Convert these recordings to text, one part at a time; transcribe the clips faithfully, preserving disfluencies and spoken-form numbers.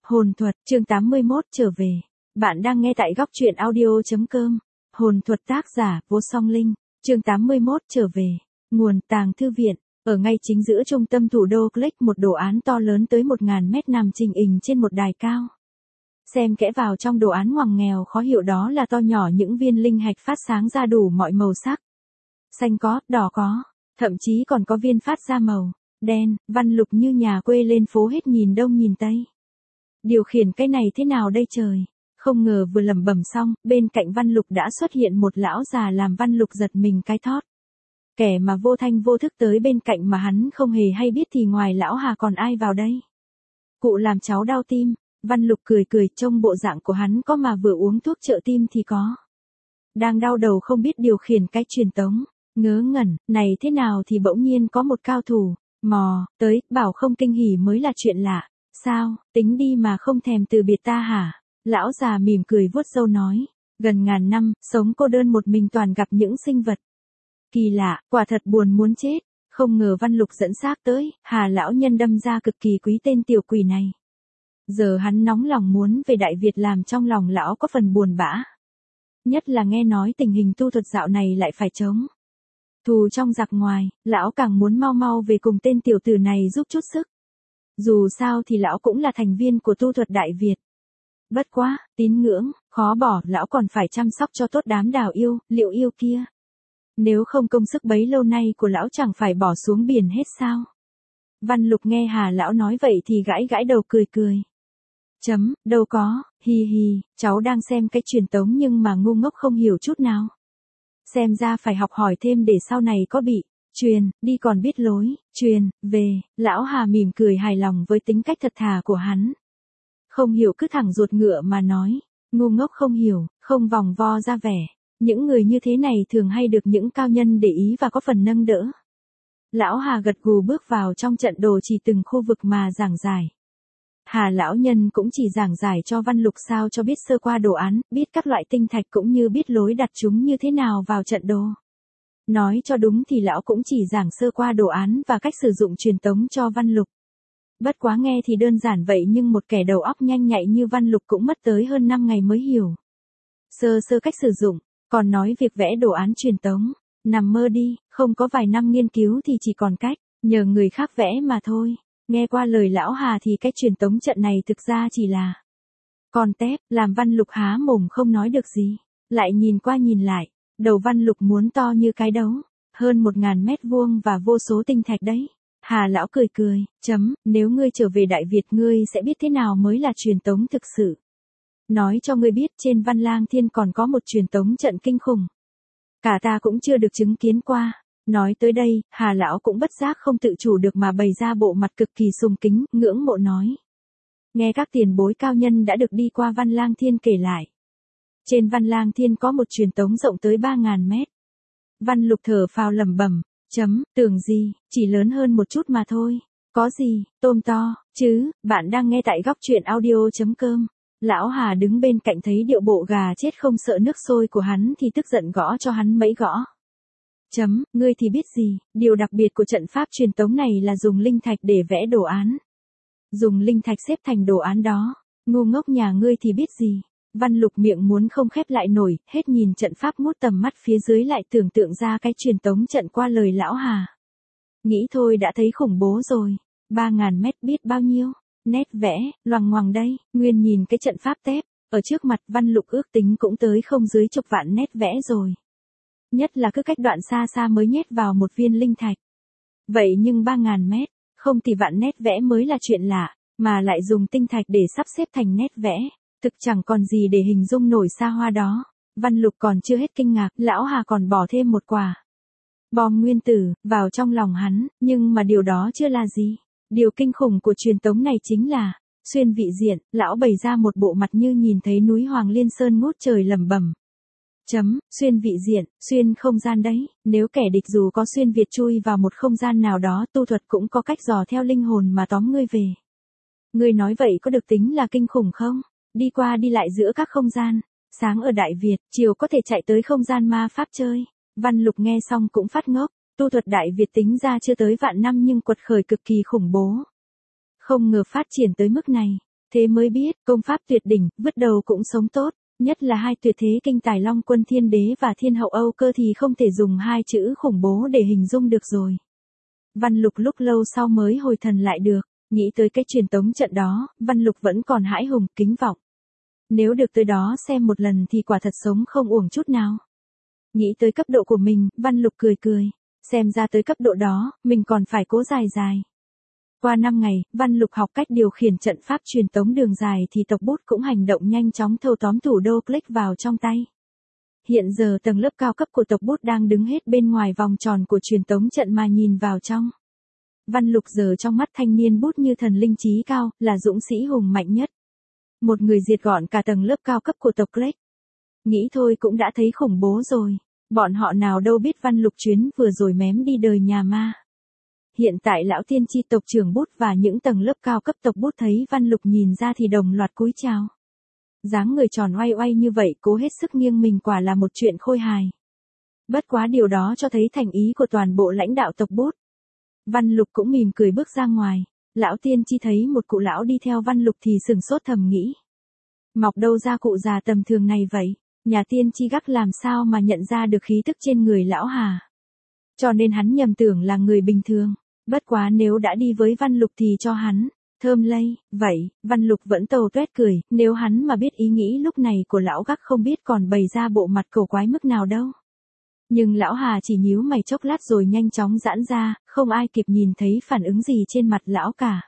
Hồn thuật, chương tám mươi mốt trở về. Bạn đang nghe tại góc truyện audio.com. Hồn thuật tác giả, Vô Song Linh. Chương tám mươi mốt trở về. Nguồn, Tàng Thư Viện. Ở ngay chính giữa trung tâm thủ đô Click, một đồ án to lớn tới một nghìn mét nằm trình hình trên một đài cao. Xem kẽ vào trong đồ án ngoằn nghèo khó hiểu, đó là to nhỏ những viên linh hạch phát sáng ra đủ mọi màu sắc. Xanh có, đỏ có, thậm chí còn có viên phát ra màu đen, văn lục như nhà quê lên phố hết nhìn đông nhìn tây. Điều khiển cái này thế nào đây trời? Không ngờ vừa lẩm bẩm xong, bên cạnh Văn Lục đã xuất hiện một lão già làm Văn Lục giật mình cái thót. Kẻ mà vô thanh vô thức tới bên cạnh mà hắn không hề hay biết thì ngoài lão Hà còn ai vào đây? Cụ làm cháu đau tim. Văn Lục cười cười, trông bộ dạng của hắn có mà vừa uống thuốc trợ tim thì có. Đang đau đầu không biết điều khiển cái truyền tống, ngớ ngẩn, này thế nào thì bỗng nhiên có một cao thủ mò tới, bảo không kinh hỉ mới là chuyện lạ. Sao, tính đi mà không thèm từ biệt ta hả? Lão già mỉm cười vuốt râu nói. Gần ngàn năm, sống cô đơn một mình toàn gặp những sinh vật kỳ lạ, quả thật buồn muốn chết. Không ngờ Văn Lục dẫn xác tới, Hà lão nhân đâm ra cực kỳ quý tên tiểu quỷ này. Giờ hắn nóng lòng muốn về Đại Việt, làm trong lòng lão có phần buồn bã. Nhất là nghe nói tình hình tu thuật dạo này lại phải chống thù trong giặc ngoài, lão càng muốn mau mau về cùng tên tiểu tử này giúp chút sức. Dù sao thì lão cũng là thành viên của tu thuật Đại Việt. Bất quá, tín ngưỡng, khó bỏ, lão còn phải chăm sóc cho tốt đám đào yêu, liệu yêu kia. Nếu không công sức bấy lâu nay của lão chẳng phải bỏ xuống biển hết sao? Văn Lục nghe Hà lão nói vậy thì gãi gãi đầu cười cười. Chấm, đâu có, hi hi, cháu đang xem cái truyền tống nhưng mà ngu ngốc không hiểu chút nào. Xem ra phải học hỏi thêm để sau này có bị truyền đi còn biết lối truyền về. Lão Hà mỉm cười hài lòng với tính cách thật thà của hắn. Không hiểu cứ thẳng ruột ngựa mà nói, ngu ngốc không hiểu, không vòng vo ra vẻ. Những người như thế này thường hay được những cao nhân để ý và có phần nâng đỡ. Lão Hà gật gù bước vào trong trận đồ, chỉ từng khu vực mà giảng giải. Hà lão nhân cũng chỉ giảng giải cho Văn Lục sao cho biết sơ qua đồ án, biết các loại tinh thạch cũng như biết lối đặt chúng như thế nào vào trận đồ. Nói cho đúng thì lão cũng chỉ giảng sơ qua đồ án và cách sử dụng truyền tống cho Văn Lục. Bất quá nghe thì đơn giản vậy nhưng một kẻ đầu óc nhanh nhạy như Văn Lục cũng mất tới hơn năm ngày mới hiểu sơ sơ cách sử dụng, còn nói việc vẽ đồ án truyền tống, nằm mơ đi, không có vài năm nghiên cứu thì chỉ còn cách nhờ người khác vẽ mà thôi. Nghe qua lời lão Hà thì cách truyền tống trận này thực ra chỉ là con tép, làm Văn Lục há mồm không nói được gì. Lại nhìn qua nhìn lại, đầu Văn Lục muốn to như cái đấu, hơn một ngàn mét vuông và vô số tinh thạch đấy. Hà lão cười cười, chấm, nếu ngươi trở về Đại Việt ngươi sẽ biết thế nào mới là truyền tống thực sự. Nói cho ngươi biết, trên Văn Lang Thiên còn có một truyền tống trận kinh khủng. Cả ta cũng chưa được chứng kiến qua. Nói tới đây, Hà lão cũng bất giác không tự chủ được mà bày ra bộ mặt cực kỳ sùng kính, ngưỡng mộ nói. Nghe các tiền bối cao nhân đã được đi qua Văn Lang Thiên kể lại. Trên Văn Lang Thiên có một truyền tống rộng tới ba ngàn mét. Văn Lục thở phào lẩm bẩm, chấm, tưởng gì, chỉ lớn hơn một chút mà thôi. Có gì, tôm to, chứ, bạn đang nghe tại góc truyện audio.com. Lão Hà đứng bên cạnh thấy điệu bộ gà chết không sợ nước sôi của hắn thì tức giận gõ cho hắn mấy gõ. Chấm, ngươi thì biết gì, điều đặc biệt của trận pháp truyền tống này là dùng linh thạch để vẽ đồ án. Dùng linh thạch xếp thành đồ án đó, ngu ngốc nhà ngươi thì biết gì. Văn Lục miệng muốn không khép lại nổi, hết nhìn trận pháp ngút tầm mắt phía dưới lại tưởng tượng ra cái truyền tống trận qua lời lão Hà. Nghĩ thôi đã thấy khủng bố rồi, ba ngàn mét biết bao nhiêu, nét vẽ, loằng ngoằng đây, nguyên nhìn cái trận pháp tép, ở trước mặt Văn Lục ước tính cũng tới không dưới chục vạn nét vẽ rồi. Nhất là cứ cách đoạn xa xa mới nhét vào một viên linh thạch. Vậy nhưng ba ngàn mét, không thì vạn nét vẽ mới là chuyện lạ, mà lại dùng tinh thạch để sắp xếp thành nét vẽ, thực chẳng còn gì để hình dung nổi xa hoa đó. Văn Lục còn chưa hết kinh ngạc, lão Hà còn bỏ thêm một quả bom nguyên tử vào trong lòng hắn, nhưng mà điều đó chưa là gì. Điều kinh khủng của truyền tống này chính là xuyên vị diện. Lão bày ra một bộ mặt như nhìn thấy núi Hoàng Liên Sơn ngút trời lẩm bẩm. Chấm, xuyên vị diện, xuyên không gian đấy, nếu kẻ địch dù có xuyên việt chui vào một không gian nào đó, tu thuật cũng có cách dò theo linh hồn mà tóm ngươi về. Ngươi nói vậy có được tính là kinh khủng không? Đi qua đi lại giữa các không gian, sáng ở Đại Việt, chiều có thể chạy tới không gian ma pháp chơi. Văn Lục nghe xong cũng phát ngốc, tu thuật Đại Việt tính ra chưa tới vạn năm nhưng quật khởi cực kỳ khủng bố. Không ngờ phát triển tới mức này. thế mới biết, công pháp tuyệt đỉnh, vứt đầu cũng sống tốt, nhất là hai tuyệt thế kinh tài Long Quân Thiên Đế và Thiên Hậu Âu Cơ thì không thể dùng hai chữ khủng bố để hình dung được rồi. Văn Lục lúc lâu sau mới hồi thần lại được, nghĩ tới cái truyền tống trận đó, Văn Lục vẫn còn hãi hùng, kính vọng. Nếu được tới đó xem một lần thì quả thật sống không uổng chút nào. Nghĩ tới cấp độ của mình, Văn Lục cười cười, xem ra tới cấp độ đó, mình còn phải cố dài dài. Qua năm ngày, Văn Lục học cách điều khiển trận pháp truyền tống đường dài thì tộc bút cũng hành động nhanh chóng thâu tóm thủ đô Click vào trong tay. Hiện giờ tầng lớp cao cấp của tộc bút đang đứng hết bên ngoài vòng tròn của truyền tống trận mà nhìn vào trong. Văn Lục giờ trong mắt thanh niên bút như thần linh trí cao, là dũng sĩ hùng mạnh nhất. Một người diệt gọn cả tầng lớp cao cấp của tộc Click. Nghĩ thôi cũng đã thấy khủng bố rồi. Bọn họ nào đâu biết Văn Lục chuyến vừa rồi mém đi đời nhà ma. Hiện tại lão tiên tri tộc trưởng bút và những tầng lớp cao cấp tộc bút thấy Văn Lục nhìn ra thì đồng loạt cúi chào. Dáng người tròn oai oai như vậy cố hết sức nghiêng mình quả là một chuyện khôi hài. Bất quá điều đó cho thấy thành ý của toàn bộ lãnh đạo tộc bút. Văn Lục cũng mỉm cười bước ra ngoài. Lão tiên tri thấy một cụ lão đi theo Văn Lục thì sừng sốt thầm nghĩ. Mọc đâu ra cụ già tầm thường này vậy? Nhà tiên tri gắc làm sao mà nhận ra được khí tức trên người lão hà? Cho nên hắn nhầm tưởng là người bình thường. Bất quá nếu đã đi với Văn Lục thì cho hắn thơm lây. Vậy, Văn Lục vẫn tầu tuét cười, nếu hắn mà biết ý nghĩ lúc này của lão gắc không biết còn bày ra bộ mặt cổ quái mức nào đâu. Nhưng lão hà chỉ nhíu mày chốc lát rồi nhanh chóng giãn ra, không ai kịp nhìn thấy phản ứng gì trên mặt lão cả.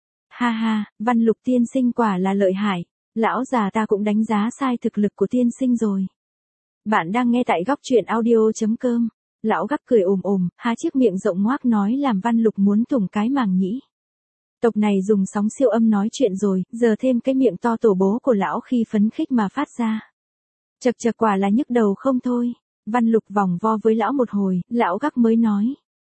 Ha ha, Văn Lục tiên sinh quả là lợi hại. Lão già ta cũng đánh giá sai thực lực của tiên sinh rồi. Bạn đang nghe tại góc truyện audio chấm com. Lão gắc cười ồm ồm, há chiếc miệng rộng ngoác nói làm Văn Lục muốn thủng cái màng nhĩ. Tộc này dùng sóng siêu âm nói chuyện rồi, giờ thêm cái miệng to tổ bố của lão khi phấn khích mà phát ra. Chật chật quả là nhức đầu không thôi. Văn Lục vòng vo với lão một hồi, lão gắc mới nói.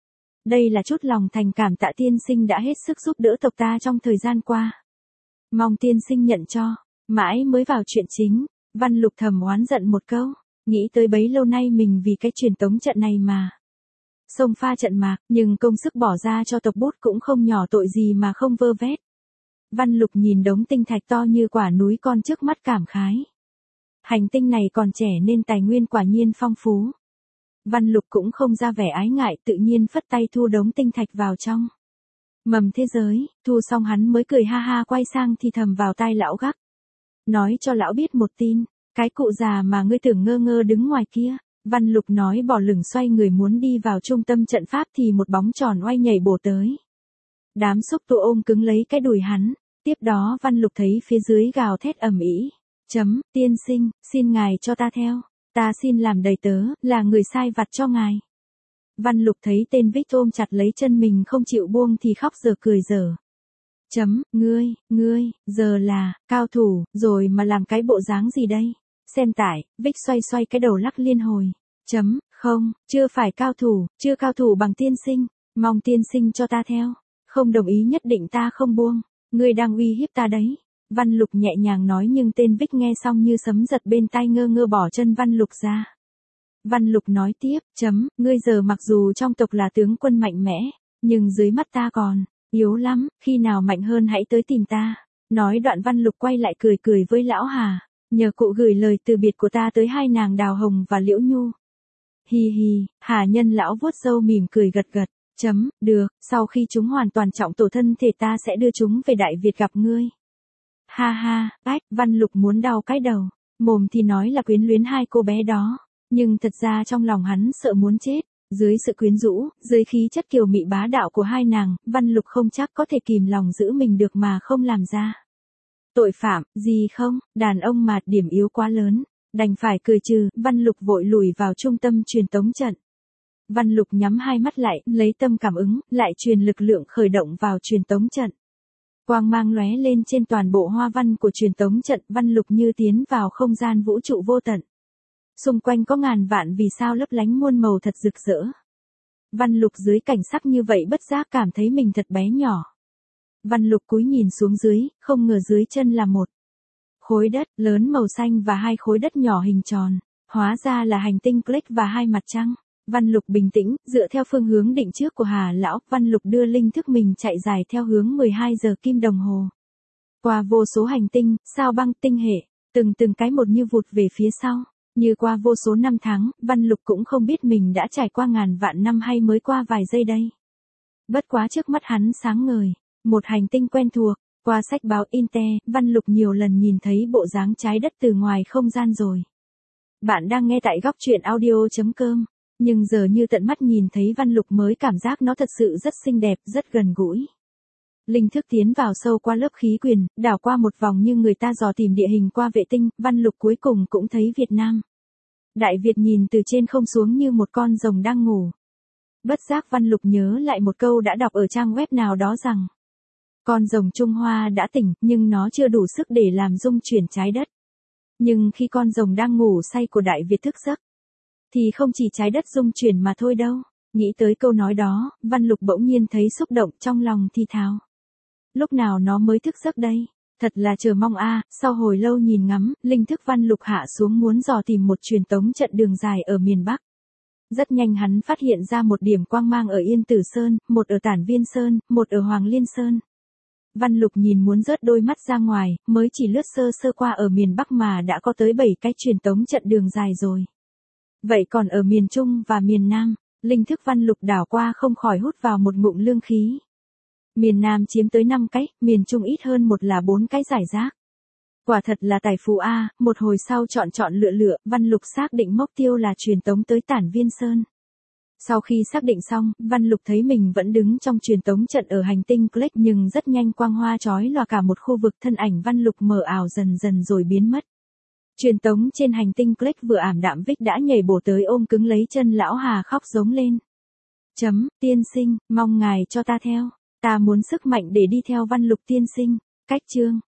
Đây là chút lòng thành cảm tạ tiên sinh đã hết sức giúp đỡ tộc ta trong thời gian qua. Mong tiên sinh nhận cho. Mãi mới vào chuyện chính, Văn Lục thầm oán giận một câu, nghĩ tới bấy lâu nay mình vì cái truyền tống trận này mà. Xông pha trận mạc, nhưng công sức bỏ ra cho tộc bút cũng không nhỏ tội gì mà không vơ vét. Văn Lục nhìn đống tinh thạch to như quả núi con trước mắt cảm khái. Hành tinh này còn trẻ nên tài nguyên quả nhiên phong phú. Văn Lục cũng không ra vẻ ái ngại tự nhiên phất tay thu đống tinh thạch vào trong. Mầm thế giới, thu xong hắn mới cười ha ha quay sang thì thầm vào tai lão gắc. Nói cho lão biết một tin, cái cụ già mà ngươi tưởng ngơ ngơ đứng ngoài kia, Văn Lục nói bỏ lửng xoay người muốn đi vào trung tâm trận pháp thì một bóng tròn oai nhảy bổ tới. Đám xúc tu ôm cứng lấy cái đùi hắn, tiếp đó Văn Lục thấy phía dưới gào thét ầm ĩ. Chấm, tiên sinh, xin ngài cho ta theo, ta xin làm đầy tớ, là người sai vặt cho ngài. Văn Lục thấy tên Vích ôm chặt lấy chân mình không chịu buông thì khóc giờ cười dở. Chấm, ngươi, ngươi, giờ là, cao thủ, rồi mà làm cái bộ dáng gì đây? Xem tải, Vích xoay xoay cái đầu lắc liên hồi. Chấm, không, chưa phải cao thủ, chưa cao thủ bằng tiên sinh, mong tiên sinh cho ta theo. Không đồng ý nhất định ta không buông, ngươi đang uy hiếp ta đấy. Văn Lục nhẹ nhàng nói nhưng tên Vích nghe xong như sấm giật bên tai ngơ ngơ bỏ chân Văn Lục ra. Văn Lục nói tiếp, chấm, ngươi giờ mặc dù trong tộc là tướng quân mạnh mẽ, nhưng dưới mắt ta còn yếu lắm, khi nào mạnh hơn hãy tới tìm ta. Nói đoạn Văn Lục quay lại cười cười với lão Hà, nhờ cụ gửi lời từ biệt của ta tới hai nàng Đào Hồng và Liễu Nhu. Hi hi, Hà nhân lão vuốt râu mỉm cười gật gật, chấm, được, sau khi chúng hoàn toàn trọng tổ thân thể ta sẽ đưa chúng về Đại Việt gặp ngươi. Ha ha, ách, Văn Lục muốn đau cái đầu, mồm thì nói là quyến luyến hai cô bé đó, nhưng thật ra trong lòng hắn sợ muốn chết. Dưới sự quyến rũ, dưới khí chất kiều mị bá đạo của hai nàng, Văn Lục không chắc có thể kìm lòng giữ mình được mà không làm ra. Tội phạm, gì không, đàn ông mà điểm yếu quá lớn, đành phải cười trừ, Văn Lục vội lùi vào trung tâm truyền tống trận. Văn Lục nhắm hai mắt lại, lấy tâm cảm ứng, lại truyền lực lượng khởi động vào truyền tống trận. Quang mang lóe lên trên toàn bộ hoa văn của truyền tống trận, Văn Lục như tiến vào không gian vũ trụ vô tận. Xung quanh có ngàn vạn vì sao lấp lánh muôn màu thật rực rỡ. Văn Lục dưới cảnh sắc như vậy bất giác cảm thấy mình thật bé nhỏ. Văn Lục cúi nhìn xuống dưới, không ngờ dưới chân là một khối đất lớn màu xanh và hai khối đất nhỏ hình tròn. Hóa ra là hành tinh Click và hai mặt trăng. Văn Lục bình tĩnh, dựa theo phương hướng định trước của Hà lão, Văn Lục đưa linh thức mình chạy dài theo hướng mười hai giờ kim đồng hồ. qua vô số hành tinh, sao băng, tinh hệ, từng từng cái một như vụt về phía sau. Như qua vô số năm tháng, Văn Lục cũng không biết mình đã trải qua ngàn vạn năm hay mới qua vài giây đây. Bất quá trước mắt hắn sáng ngời, một hành tinh quen thuộc, qua sách báo Inte, Văn Lục nhiều lần nhìn thấy bộ dáng trái đất từ ngoài không gian rồi. Bạn đang nghe tại góc truyện audio chấm com, nhưng giờ như tận mắt nhìn thấy Văn Lục mới cảm giác nó thật sự rất xinh đẹp, rất gần gũi. Linh thức tiến vào sâu qua lớp khí quyển, đảo qua một vòng như người ta dò tìm địa hình qua vệ tinh, Văn Lục cuối cùng cũng thấy Việt Nam. Đại Việt nhìn từ trên không xuống như một con rồng đang ngủ. Bất giác Văn Lục nhớ lại một câu đã đọc ở trang web nào đó rằng, con rồng Trung Hoa đã tỉnh, nhưng nó chưa đủ sức để làm rung chuyển trái đất. Nhưng khi con rồng đang ngủ say của Đại Việt thức giấc, thì không chỉ trái đất rung chuyển mà thôi đâu. Nghĩ tới câu nói đó, Văn Lục bỗng nhiên thấy xúc động trong lòng thì thào. Lúc nào nó mới thức giấc đây? Thật là chờ mong a. À. Sau hồi lâu nhìn ngắm, linh thức Văn Lục hạ xuống muốn dò tìm một truyền tống trận đường dài ở miền Bắc. Rất nhanh hắn phát hiện ra một điểm quang mang ở Yên Tử Sơn, một ở Tản Viên Sơn, một ở Hoàng Liên Sơn. Văn Lục nhìn muốn rớt đôi mắt ra ngoài, mới chỉ lướt sơ sơ qua ở miền Bắc mà đã có tới bảy cái truyền tống trận đường dài rồi. Vậy còn ở miền Trung và miền Nam, linh thức Văn Lục đảo qua không khỏi hút vào một ngụm lương khí. Miền Nam chiếm tới năm cái, miền Trung ít hơn một là bốn cái giải rác. Quả thật là tài phú a. Một hồi sau chọn chọn lựa lựa, Văn Lục xác định mốc tiêu là truyền tống tới Tản Viên Sơn. Sau khi xác định xong, Văn Lục thấy mình vẫn đứng trong truyền tống trận ở hành tinh Click, nhưng rất nhanh quang hoa chói lòa cả một khu vực, thân ảnh Văn Lục mờ ảo dần dần rồi biến mất. Truyền tống trên hành tinh Click vừa ảm đạm, Vích đã nhảy bổ tới ôm cứng lấy chân lão Hà khóc giống lên. Chấm, tiên sinh, mong ngài cho ta theo. Ta muốn sức mạnh để đi theo Văn Lục tiên sinh. Cách chương.